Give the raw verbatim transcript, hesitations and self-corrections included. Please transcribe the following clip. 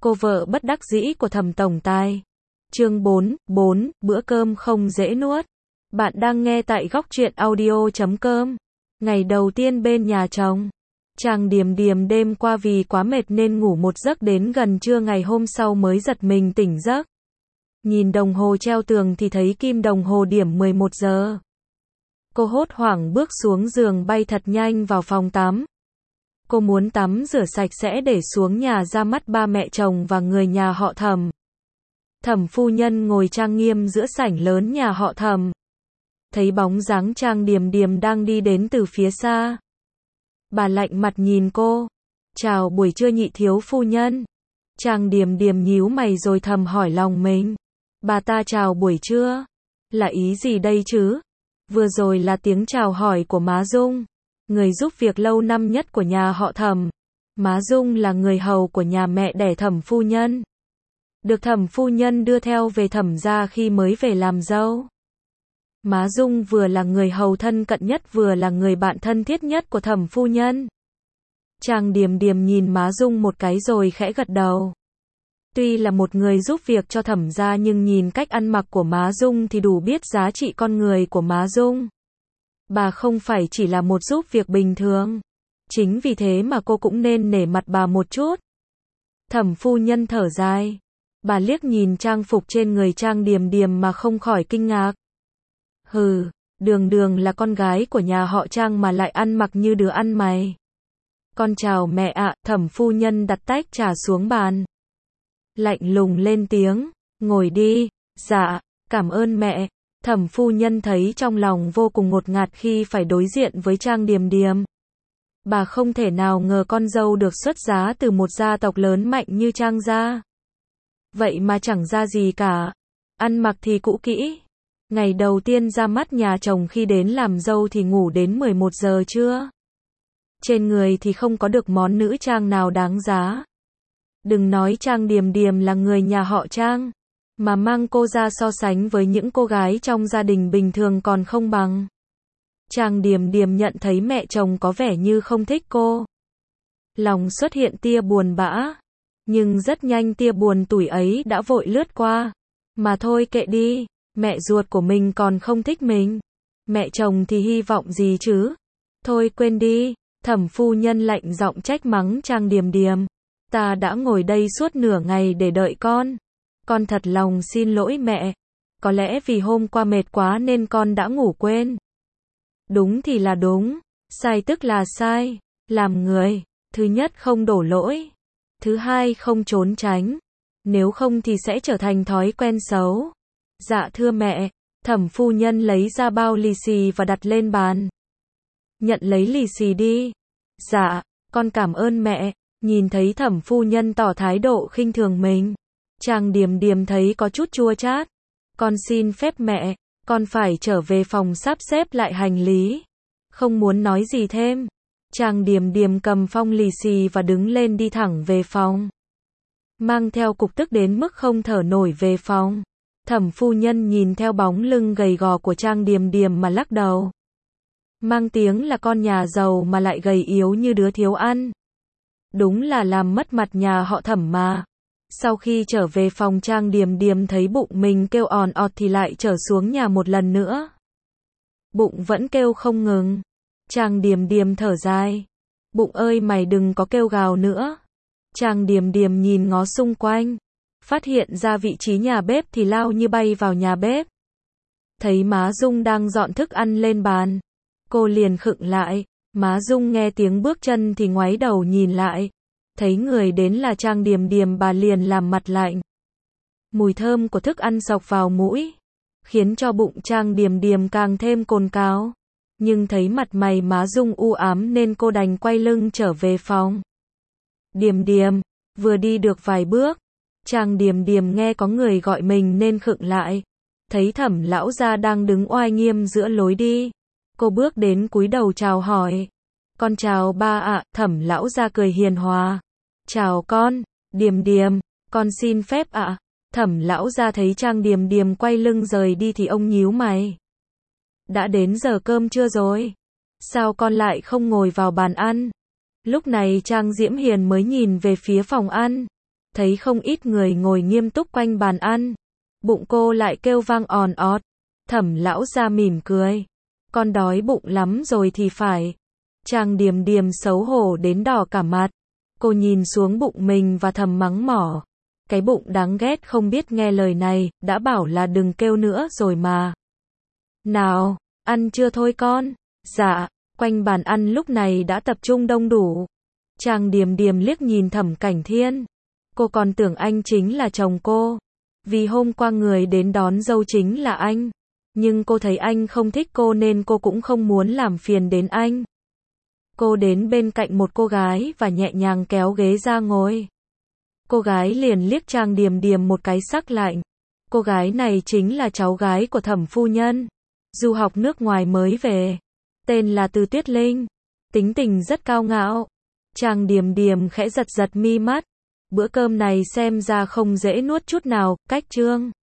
Cô vợ bất đắc dĩ của Thẩm tổng tài. Chương bốn, bốn, bữa cơm không dễ nuốt. Bạn đang nghe tại góc truyện audio chấm com. Ngày đầu tiên bên nhà chồng. Chàng Điềm Điềm đêm qua vì quá mệt nên ngủ một giấc đến gần trưa ngày hôm sau mới giật mình tỉnh giấc. Nhìn đồng hồ treo tường thì thấy kim đồng hồ điểm mười một giờ. Cô hốt hoảng bước xuống giường bay thật nhanh vào phòng tắm. Cô muốn tắm rửa sạch sẽ để xuống nhà ra mắt ba mẹ chồng và người nhà họ Thẩm. Thẩm phu nhân ngồi trang nghiêm giữa sảnh lớn nhà họ Thẩm. Thấy bóng dáng Trang Điềm Điềm đang đi đến từ phía xa. Bà lạnh mặt nhìn cô. Chào buổi trưa nhị thiếu phu nhân. Trang Điềm Điềm nhíu mày rồi thầm hỏi lòng mình. Bà ta chào buổi trưa. Là ý gì đây chứ? Vừa rồi là tiếng chào hỏi của má Dung, người giúp việc lâu năm nhất của nhà họ Thẩm. Má Dung là người hầu của nhà mẹ đẻ Thẩm phu nhân. Được Thẩm phu nhân đưa theo về Thẩm gia khi mới về làm dâu. Má Dung vừa là người hầu thân cận nhất vừa là người bạn thân thiết nhất của Thẩm phu nhân. Trang Điềm Điềm nhìn má Dung một cái rồi khẽ gật đầu. Tuy là một người giúp việc cho Thẩm gia nhưng nhìn cách ăn mặc của má Dung thì đủ biết giá trị con người của má Dung. Bà không phải chỉ là một giúp việc bình thường. Chính vì thế mà cô cũng nên nể mặt bà một chút. Thẩm phu nhân thở dài. Bà liếc nhìn trang phục trên người Trang Điềm Điềm mà không khỏi kinh ngạc. Hừ, đường đường là con gái của nhà họ Trang mà lại ăn mặc như đứa ăn mày. Con chào mẹ ạ. Thẩm phu nhân đặt tách trà xuống bàn. Lạnh lùng lên tiếng. Ngồi đi. Dạ, cảm ơn mẹ. Thẩm phu nhân thấy trong lòng vô cùng ngột ngạt khi phải đối diện với Trang Điềm Điềm. Bà không thể nào ngờ con dâu được xuất giá từ một gia tộc lớn mạnh như Trang gia. Vậy mà chẳng ra gì cả. Ăn mặc thì cũ kỹ. Ngày đầu tiên ra mắt nhà chồng khi đến làm dâu thì ngủ đến mười một giờ trưa. Trên người thì không có được món nữ trang nào đáng giá. Đừng nói Trang Điềm Điềm là người nhà họ Trang, mà mang cô ra so sánh với những cô gái trong gia đình bình thường còn không bằng. Trang Điềm Điềm nhận thấy mẹ chồng có vẻ như không thích cô. Lòng xuất hiện tia buồn bã. Nhưng rất nhanh tia buồn tủi ấy đã vội lướt qua. Mà thôi kệ đi, mẹ ruột của mình còn không thích mình. Mẹ chồng thì hy vọng gì chứ? Thôi quên đi. Thẩm phu nhân lạnh giọng trách mắng Trang Điềm Điềm. Ta đã ngồi đây suốt nửa ngày để đợi con. Con thật lòng xin lỗi mẹ. Có lẽ vì hôm qua mệt quá nên con đã ngủ quên. Đúng thì là đúng, sai tức là sai. Làm người, thứ nhất không đổ lỗi, thứ hai không trốn tránh. Nếu không thì sẽ trở thành thói quen xấu. Dạ thưa mẹ. Thẩm phu nhân lấy ra bao lì xì và đặt lên bàn. Nhận lấy lì xì đi. Dạ, con cảm ơn mẹ. Nhìn thấy thẩm phu nhân tỏ thái độ khinh thường mình, Trang Điềm Điềm thấy có chút chua chát. Con xin phép mẹ, con phải trở về phòng sắp xếp lại hành lý. Không muốn nói gì thêm. Trang Điềm Điềm cầm phong lì xì và đứng lên đi thẳng về phòng. Mang theo cục tức đến mức không thở nổi về phòng. Thẩm phu nhân nhìn theo bóng lưng gầy gò của Trang Điềm Điềm mà lắc đầu. Mang tiếng là con nhà giàu mà lại gầy yếu như đứa thiếu ăn. Đúng là làm mất mặt nhà họ Thẩm mà. Sau khi trở về phòng Trang Điềm Điềm thấy bụng mình kêu òn ọt thì lại trở xuống nhà một lần nữa. Bụng vẫn kêu không ngừng. Trang Điềm Điềm thở dài. Bụng ơi mày đừng có kêu gào nữa. Trang Điềm Điềm nhìn ngó xung quanh. Phát hiện ra vị trí nhà bếp thì lao như bay vào nhà bếp. Thấy má Dung đang dọn thức ăn lên bàn. Cô liền khựng lại. Má Dung nghe tiếng bước chân thì ngoái đầu nhìn lại. Thấy người đến là Trang Điềm Điềm bà liền làm mặt lạnh. Mùi thơm của thức ăn xộc vào mũi, khiến cho bụng Trang Điềm Điềm càng thêm cồn cào. Nhưng thấy mặt mày má Dung u ám nên cô đành quay lưng trở về phòng. Điềm Điềm, vừa đi được vài bước, Trang Điềm Điềm nghe có người gọi mình nên khựng lại. Thấy Thẩm lão gia đang đứng oai nghiêm giữa lối đi. Cô bước đến cúi đầu chào hỏi. Con chào ba ạ. Thẩm lão gia cười hiền hòa. Chào con, Điềm Điềm, con xin phép ạ. Thẩm lão gia thấy Trang Điềm Điềm quay lưng rời đi thì ông nhíu mày. Đã đến giờ cơm trưa rồi. Sao con lại không ngồi vào bàn ăn? Lúc này Trang Diễm Hiền mới nhìn về phía phòng ăn. thấy không ít người ngồi nghiêm túc quanh bàn ăn. Bụng cô lại kêu vang òn ọt. Thẩm lão gia mỉm cười. Con đói bụng lắm rồi thì phải. Trang Điềm Điềm xấu hổ đến đỏ cả mặt. Cô nhìn xuống bụng mình và thầm mắng mỏ. Cái bụng đáng ghét không biết nghe lời này, đã bảo là đừng kêu nữa rồi mà. Nào, ăn chưa thôi con? Dạ, quanh bàn ăn lúc này đã tập trung đông đủ. Trang Điềm Điềm liếc nhìn Thẩm Cảnh Thiên. Cô còn tưởng anh chính là chồng cô. Vì hôm qua người đến đón dâu chính là anh. Nhưng cô thấy anh không thích cô nên cô cũng không muốn làm phiền đến anh. Cô đến bên cạnh một cô gái và nhẹ nhàng kéo ghế ra ngồi. Cô gái liền liếc Trang Điềm Điềm một cái sắc lạnh. Cô gái này chính là cháu gái của Thẩm phu nhân. Du học nước ngoài mới về. Tên là Từ Tuyết Linh. Tính tình rất cao ngạo. Trang Điềm Điềm khẽ giật giật mi mắt. Bữa cơm này xem ra không dễ nuốt chút nào, cách chương.